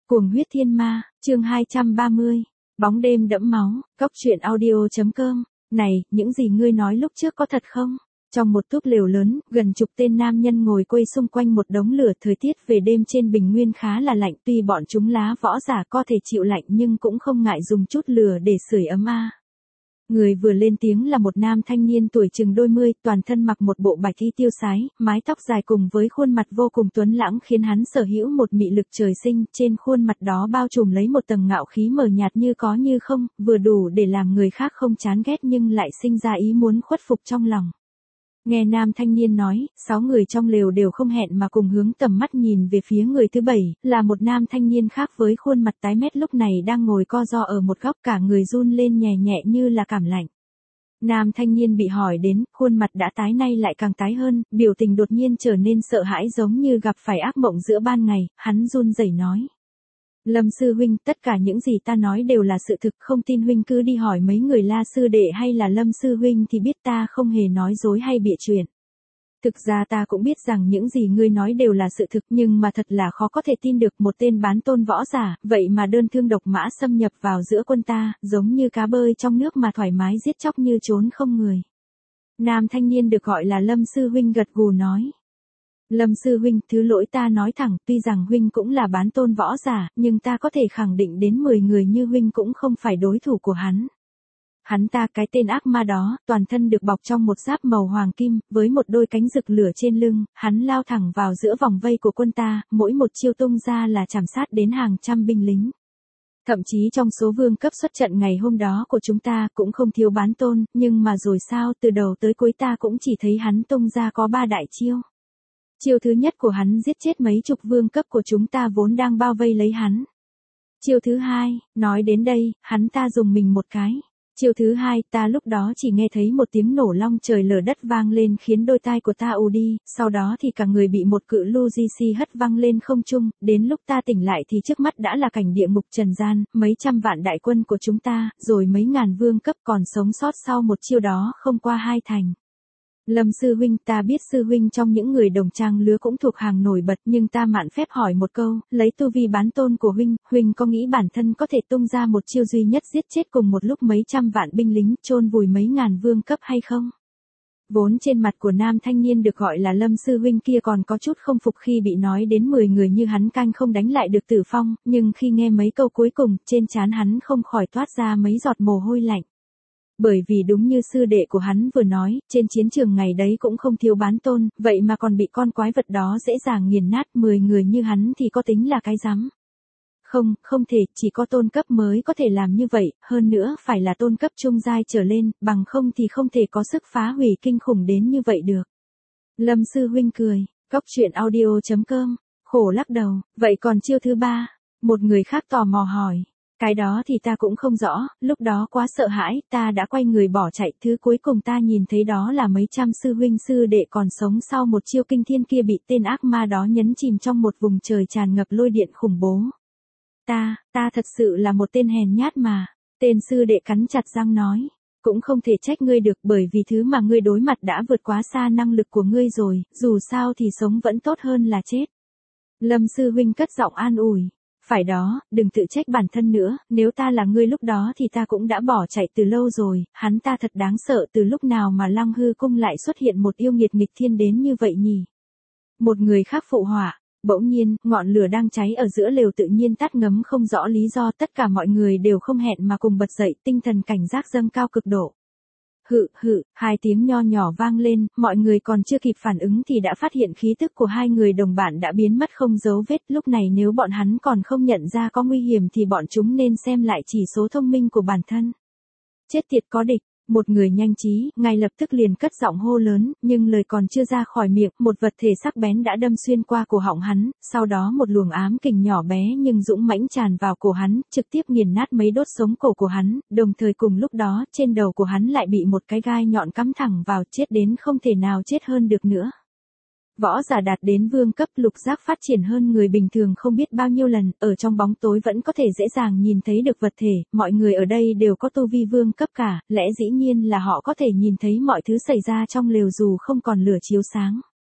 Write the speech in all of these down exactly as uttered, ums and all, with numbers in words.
Cuồng huyết thiên ma, chương hai trăm ba mươi. Bóng đêm đẫm máu, cốc truyện audio.com. Này, những gì ngươi nói lúc trước có thật không? Trong một túp lều lớn, gần chục tên nam nhân ngồi quây xung quanh một đống lửa. Thời tiết về đêm trên bình nguyên khá là lạnh, tuy bọn chúng lá võ giả có thể chịu lạnh nhưng cũng không ngại dùng chút lửa để sưởi ấm a. Người vừa lên tiếng là một nam thanh niên tuổi chừng đôi mươi, toàn thân mặc một bộ bạch y tiêu sái, mái tóc dài cùng với khuôn mặt vô cùng tuấn lãng khiến hắn sở hữu một mị lực trời sinh, trên khuôn mặt đó bao trùm lấy một tầng ngạo khí mờ nhạt như có như không, vừa đủ để làm người khác không chán ghét nhưng lại sinh ra ý muốn khuất phục trong lòng. Nghe nam thanh niên nói, sáu người trong lều đều không hẹn mà cùng hướng tầm mắt nhìn về phía người thứ bảy, là một nam thanh niên khác với khuôn mặt tái mét lúc này đang ngồi co ro ở một góc, cả người run lên nhẹ nhẹ như là cảm lạnh. Nam thanh niên bị hỏi đến, khuôn mặt đã tái nay lại càng tái hơn, biểu tình đột nhiên trở nên sợ hãi giống như gặp phải ác mộng giữa ban ngày, hắn run rẩy nói. Lâm sư huynh, tất cả những gì ta nói đều là sự thực, không tin huynh cứ đi hỏi mấy người La sư đệ hay là Lâm sư huynh thì biết ta không hề nói dối hay bịa chuyện. Thực ra ta cũng biết rằng những gì ngươi nói đều là sự thực, nhưng mà thật là khó có thể tin được một tên bán tôn võ giả, vậy mà đơn thương độc mã xâm nhập vào giữa quân ta, giống như cá bơi trong nước mà thoải mái giết chóc như trốn không người. Nam thanh niên được gọi là Lâm sư huynh gật gù nói. Lâm sư huynh, thứ lỗi ta nói thẳng, tuy rằng huynh cũng là bán tôn võ giả, nhưng ta có thể khẳng định đến mười người như huynh cũng không phải đối thủ của hắn. Hắn ta, cái tên ác ma đó, toàn thân được bọc trong một giáp màu hoàng kim, với một đôi cánh rực lửa trên lưng, hắn lao thẳng vào giữa vòng vây của quân ta, mỗi một chiêu tung ra là chảm sát đến hàng trăm binh lính. Thậm chí trong số vương cấp xuất trận ngày hôm đó của chúng ta cũng không thiếu bán tôn, nhưng mà rồi sao, từ đầu tới cuối ta cũng chỉ thấy hắn tung ra có ba đại chiêu. Chiêu thứ nhất của hắn giết chết mấy chục vương cấp của chúng ta vốn đang bao vây lấy hắn. Chiêu thứ hai, nói đến đây, hắn ta dùng mình một cái. Chiêu thứ hai, ta lúc đó chỉ nghe thấy một tiếng nổ long trời lở đất vang lên khiến đôi tai của ta ù đi, sau đó thì cả người bị một cự lưu di si hất văng lên không trung, đến lúc ta tỉnh lại thì trước mắt đã là cảnh địa ngục trần gian, mấy trăm vạn đại quân của chúng ta, rồi mấy ngàn vương cấp còn sống sót sau một chiêu đó không qua hai thành. Lâm sư huynh, ta biết sư huynh trong những người đồng trang lứa cũng thuộc hàng nổi bật, nhưng ta mạn phép hỏi một câu, lấy tu vi bán tôn của huynh, huynh có nghĩ bản thân có thể tung ra một chiêu duy nhất giết chết cùng một lúc mấy trăm vạn binh lính, chôn vùi mấy ngàn vương cấp hay không? Vốn trên mặt của nam thanh niên được gọi là Lâm sư huynh kia còn có chút không phục khi bị nói đến mười người như hắn canh không đánh lại được Tử Phong, nhưng khi nghe mấy câu cuối cùng, trên trán hắn không khỏi toát ra mấy giọt mồ hôi lạnh. Bởi vì đúng như sư đệ của hắn vừa nói, trên chiến trường ngày đấy cũng không thiếu bán tôn, vậy mà còn bị con quái vật đó dễ dàng nghiền nát, mười người như hắn thì có tính là cái rắm. Không, không thể, chỉ có tôn cấp mới có thể làm như vậy, hơn nữa phải là tôn cấp trung giai trở lên, bằng không thì không thể có sức phá hủy kinh khủng đến như vậy được. Lâm sư huynh cười, cốc truyện audio.com, khổ lắc đầu, vậy còn chiêu thứ ba? Một người khác tò mò hỏi. Cái đó thì ta cũng không rõ, lúc đó quá sợ hãi, ta đã quay người bỏ chạy, thứ cuối cùng ta nhìn thấy đó là mấy trăm sư huynh sư đệ còn sống sau một chiêu kinh thiên kia bị tên ác ma đó nhấn chìm trong một vùng trời tràn ngập lôi điện khủng bố. Ta, ta thật sự là một tên hèn nhát mà, tên sư đệ cắn chặt răng nói, cũng không thể trách ngươi được bởi vì thứ mà ngươi đối mặt đã vượt quá xa năng lực của ngươi rồi, dù sao thì sống vẫn tốt hơn là chết. Lâm sư huynh cất giọng an ủi. Phải đó, đừng tự trách bản thân nữa, nếu ta là ngươi lúc đó thì ta cũng đã bỏ chạy từ lâu rồi, hắn ta thật đáng sợ, từ lúc nào mà Lăng Hư cung lại xuất hiện một yêu nghiệt nghịch thiên đến như vậy nhỉ? Một người khác phụ họa, bỗng nhiên, ngọn lửa đang cháy ở giữa lều tự nhiên tắt ngấm không rõ lý do, tất cả mọi người đều không hẹn mà cùng bật dậy, tinh thần cảnh giác dâng cao cực độ. Hự, hự, hai tiếng nho nhỏ vang lên, mọi người còn chưa kịp phản ứng thì đã phát hiện khí tức của hai người đồng bạn đã biến mất không dấu vết, lúc này nếu bọn hắn còn không nhận ra có nguy hiểm thì bọn chúng nên xem lại chỉ số thông minh của bản thân. Chết tiệt có địch, một người nhanh trí, ngay lập tức liền cất giọng hô lớn, nhưng lời còn chưa ra khỏi miệng, một vật thể sắc bén đã đâm xuyên qua cổ họng hắn, sau đó một luồng ám kình nhỏ bé nhưng dũng mãnh tràn vào cổ hắn, trực tiếp nghiền nát mấy đốt sống cổ của hắn, đồng thời cùng lúc đó, trên đầu của hắn lại bị một cái gai nhọn cắm thẳng vào, chết đến không thể nào chết hơn được nữa. Võ giả đạt đến vương cấp, lục giác phát triển hơn người bình thường không biết bao nhiêu lần, ở trong bóng tối vẫn có thể dễ dàng nhìn thấy được vật thể, mọi người ở đây đều có tu vi vương cấp cả, lẽ dĩ nhiên là họ có thể nhìn thấy mọi thứ xảy ra trong lều dù không còn lửa chiếu sáng.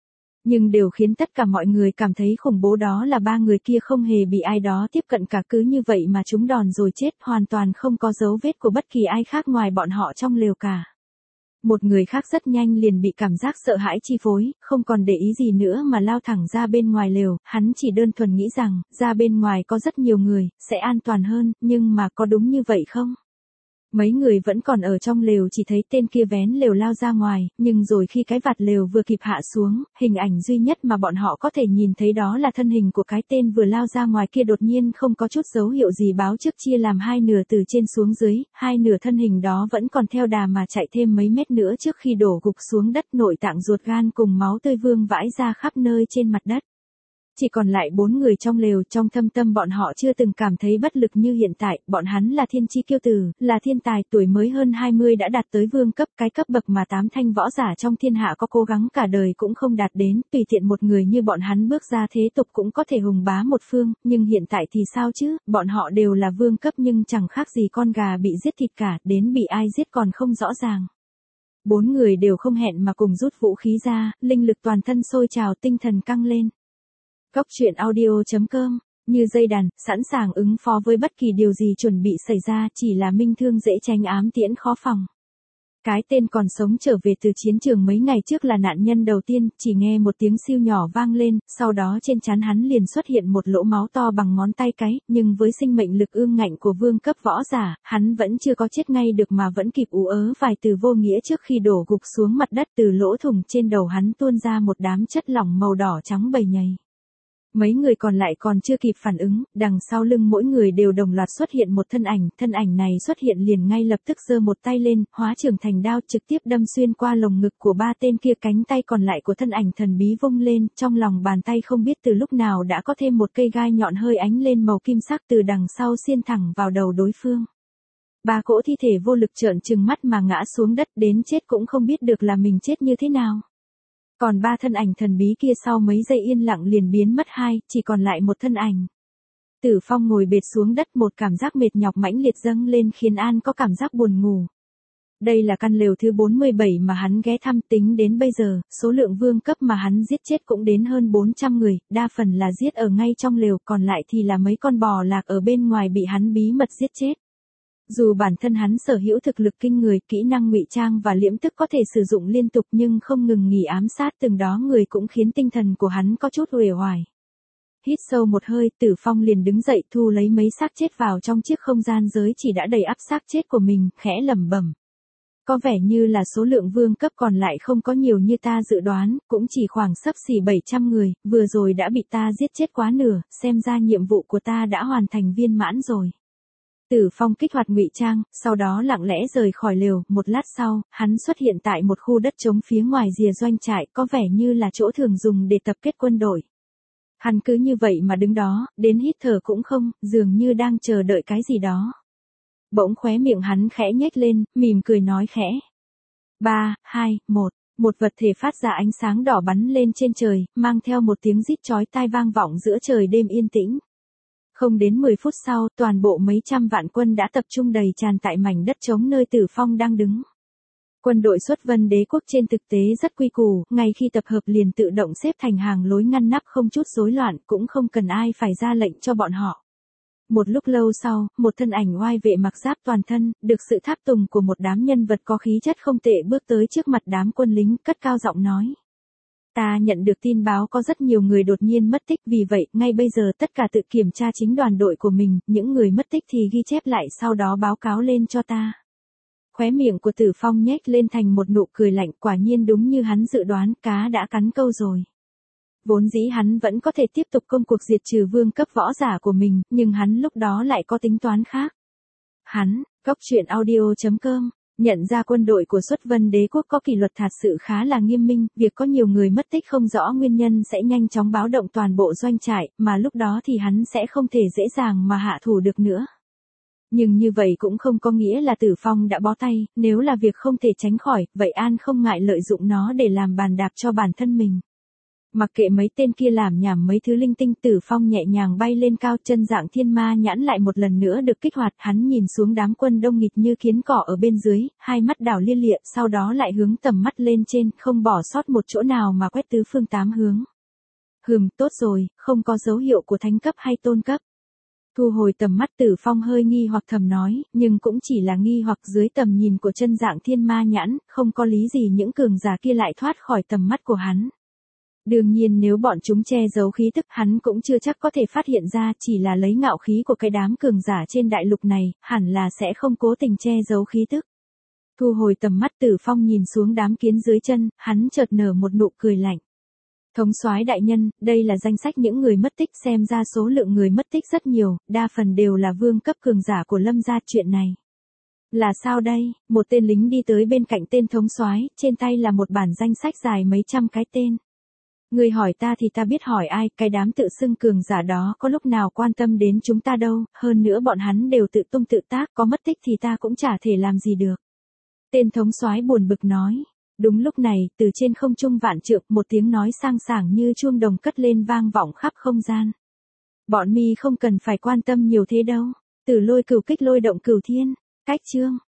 Nhưng điều khiến tất cả mọi người cảm thấy khủng bố đó là ba người kia không hề bị ai đó tiếp cận cả, cứ như vậy mà trúng đòn rồi chết, hoàn toàn không có dấu vết của bất kỳ ai khác ngoài bọn họ trong lều cả. Một người khác rất nhanh liền bị cảm giác sợ hãi chi phối, không còn để ý gì nữa mà lao thẳng ra bên ngoài lều, hắn chỉ đơn thuần nghĩ rằng, ra bên ngoài có rất nhiều người, sẽ an toàn hơn, nhưng mà có đúng như vậy không? Mấy người vẫn còn ở trong lều chỉ thấy tên kia vén lều lao ra ngoài, nhưng rồi khi cái vạt lều vừa kịp hạ xuống, hình ảnh duy nhất mà bọn họ có thể nhìn thấy đó là thân hình của cái tên vừa lao ra ngoài kia đột nhiên không có chút dấu hiệu gì báo trước chia làm hai nửa từ trên xuống dưới, hai nửa thân hình đó vẫn còn theo đà mà chạy thêm mấy mét nữa trước khi đổ gục xuống đất, nội tạng ruột gan cùng máu tươi vương vãi ra khắp nơi trên mặt đất. Chỉ còn lại bốn người trong lều, trong thâm tâm bọn họ chưa từng cảm thấy bất lực như hiện tại, bọn hắn là thiên chi kiêu tử, là thiên tài, tuổi mới hơn hai mươi đã đạt tới vương cấp, cái cấp bậc mà tám thanh võ giả trong thiên hạ có cố gắng cả đời cũng không đạt đến, tùy tiện một người như bọn hắn bước ra thế tục cũng có thể hùng bá một phương, nhưng hiện tại thì sao chứ, bọn họ đều là vương cấp nhưng chẳng khác gì con gà bị giết thịt cả, đến bị ai giết còn không rõ ràng. Bốn người đều không hẹn mà cùng rút vũ khí ra, linh lực toàn thân sôi trào, tinh thần căng lên. Cốc truyện audio chấm com, như dây đàn, sẵn sàng ứng phó với bất kỳ điều gì chuẩn bị xảy ra, chỉ là minh thương dễ tránh ám tiễn khó phòng. Cái tên còn sống trở về từ chiến trường mấy ngày trước là nạn nhân đầu tiên, chỉ nghe một tiếng siêu nhỏ vang lên, sau đó trên trán hắn liền xuất hiện một lỗ máu to bằng ngón tay cái, nhưng với sinh mệnh lực ương ngạnh của vương cấp võ giả, hắn vẫn chưa có chết ngay được mà vẫn kịp ú ớ vài từ vô nghĩa trước khi đổ gục xuống mặt đất. Từ lỗ thủng trên đầu hắn tuôn ra một đám chất lỏng màu đỏ trắng bầy nhầy. Mấy người còn lại còn chưa kịp phản ứng, đằng sau lưng mỗi người đều đồng loạt xuất hiện một thân ảnh, thân ảnh này xuất hiện liền ngay lập tức giơ một tay lên, hóa trường thành đao trực tiếp đâm xuyên qua lồng ngực của ba tên kia, cánh tay còn lại của thân ảnh thần bí vung lên, trong lòng bàn tay không biết từ lúc nào đã có thêm một cây gai nhọn hơi ánh lên màu kim sắc từ đằng sau xiên thẳng vào đầu đối phương. Ba cỗ thi thể vô lực trợn trừng mắt mà ngã xuống đất, đến chết cũng không biết được là mình chết như thế nào. Còn ba thân ảnh thần bí kia sau mấy giây yên lặng liền biến mất hai, chỉ còn lại một thân ảnh. Tử Phong ngồi bệt xuống đất, một cảm giác mệt nhọc mãnh liệt dâng lên khiến An có cảm giác buồn ngủ. Đây là căn lều thứ bốn mươi bảy mà hắn ghé thăm, tính đến bây giờ, số lượng vương cấp mà hắn giết chết cũng đến hơn bốn trăm người, đa phần là giết ở ngay trong lều, còn lại thì là mấy con bò lạc ở bên ngoài bị hắn bí mật giết chết. Dù bản thân hắn sở hữu thực lực kinh người, kỹ năng ngụy trang và liễm tức có thể sử dụng liên tục nhưng không ngừng nghỉ ám sát từng đó người cũng khiến tinh thần của hắn có chút uể oải. Hít sâu một hơi, Tử Phong liền đứng dậy thu lấy mấy xác chết vào trong chiếc không gian giới chỉ đã đầy ắp xác chết của mình, khẽ lẩm bẩm. Có vẻ như là số lượng vương cấp còn lại không có nhiều như ta dự đoán, cũng chỉ khoảng xấp xỉ bảy trăm người, vừa rồi đã bị ta giết chết quá nửa, xem ra nhiệm vụ của ta đã hoàn thành viên mãn rồi. Tử Phong kích hoạt ngụy trang, sau đó lặng lẽ rời khỏi lều, một lát sau, hắn xuất hiện tại một khu đất trống phía ngoài rìa doanh trại, có vẻ như là chỗ thường dùng để tập kết quân đội. Hắn cứ như vậy mà đứng đó, đến hít thở cũng không, dường như đang chờ đợi cái gì đó. Bỗng khóe miệng hắn khẽ nhếch lên, mỉm cười nói khẽ. ba, hai, một, một vật thể phát ra ánh sáng đỏ bắn lên trên trời, mang theo một tiếng rít chói tai vang vọng giữa trời đêm yên tĩnh. Không đến mười phút sau, toàn bộ mấy trăm vạn quân đã tập trung đầy tràn tại mảnh đất trống nơi Tử Phong đang đứng. Quân đội Xuất Vân Đế quốc trên thực tế rất quy củ, ngay khi tập hợp liền tự động xếp thành hàng lối ngăn nắp không chút rối loạn, cũng không cần ai phải ra lệnh cho bọn họ. Một lúc lâu sau, một thân ảnh oai vệ mặc giáp toàn thân, được sự tháp tùng của một đám nhân vật có khí chất không tệ bước tới trước mặt đám quân lính, cất cao giọng nói. Ta nhận được tin báo có rất nhiều người đột nhiên mất tích, vì vậy, ngay bây giờ tất cả tự kiểm tra chính đoàn đội của mình, những người mất tích thì ghi chép lại sau đó báo cáo lên cho ta. Khóe miệng của Tử Phong nhếch lên thành một nụ cười lạnh, quả nhiên đúng như hắn dự đoán, cá đã cắn câu rồi. Vốn dĩ hắn vẫn có thể tiếp tục công cuộc diệt trừ vương cấp võ giả của mình, nhưng hắn lúc đó lại có tính toán khác. Hắn, Cốc truyện audio chấm com, nhận ra quân đội của Xuất Vân Đế quốc có kỷ luật thật sự khá là nghiêm minh, việc có nhiều người mất tích không rõ nguyên nhân sẽ nhanh chóng báo động toàn bộ doanh trại, mà lúc đó thì hắn sẽ không thể dễ dàng mà hạ thủ được nữa. Nhưng như vậy cũng không có nghĩa là Tử Phong đã bó tay, nếu là việc không thể tránh khỏi, vậy An không ngại lợi dụng nó để làm bàn đạp cho bản thân mình. Mặc kệ mấy tên kia làm nhảm mấy thứ linh tinh, Tử Phong nhẹ nhàng bay lên cao, chân dạng thiên ma nhãn lại một lần nữa được kích hoạt, hắn nhìn xuống đám quân đông nghịt như kiến cỏ ở bên dưới, hai mắt đảo lia lịa, sau đó lại hướng tầm mắt lên trên, không bỏ sót một chỗ nào mà quét tứ phương tám hướng. Hừm, tốt rồi, không có dấu hiệu của thánh cấp hay tôn cấp. Thu hồi tầm mắt, Tử Phong hơi nghi hoặc thầm nói, nhưng cũng chỉ là nghi hoặc, dưới tầm nhìn của chân dạng thiên ma nhãn, không có lý gì những cường giả kia lại thoát khỏi tầm mắt của hắn. Đương nhiên nếu bọn chúng che giấu khí tức, hắn cũng chưa chắc có thể phát hiện ra, chỉ là lấy ngạo khí của cái đám cường giả trên đại lục này, hẳn là sẽ không cố tình che giấu khí tức. Thu hồi tầm mắt, Tử Phong nhìn xuống đám kiến dưới chân, hắn chợt nở một nụ cười lạnh. Thống soái đại nhân, đây là danh sách những người mất tích, xem ra số lượng người mất tích rất nhiều, đa phần đều là vương cấp cường giả của Lâm gia, chuyện này. Là sao đây? Một tên lính đi tới bên cạnh tên thống soái, trên tay là một bản danh sách dài mấy trăm cái tên. Người hỏi ta thì ta biết hỏi ai, cái đám tự xưng cường giả đó có lúc nào quan tâm đến chúng ta đâu, hơn nữa bọn hắn đều tự tung tự tác, có mất tích thì ta cũng chả thể làm gì được. Tên thống soái buồn bực nói. Đúng lúc này, từ trên không trung vạn trượng, một tiếng nói sang sảng như chuông đồng cất lên vang vọng khắp không gian. Bọn mi không cần phải quan tâm nhiều thế đâu. Tử Lôi Cửu kích lôi động cửu thiên. Cách chương.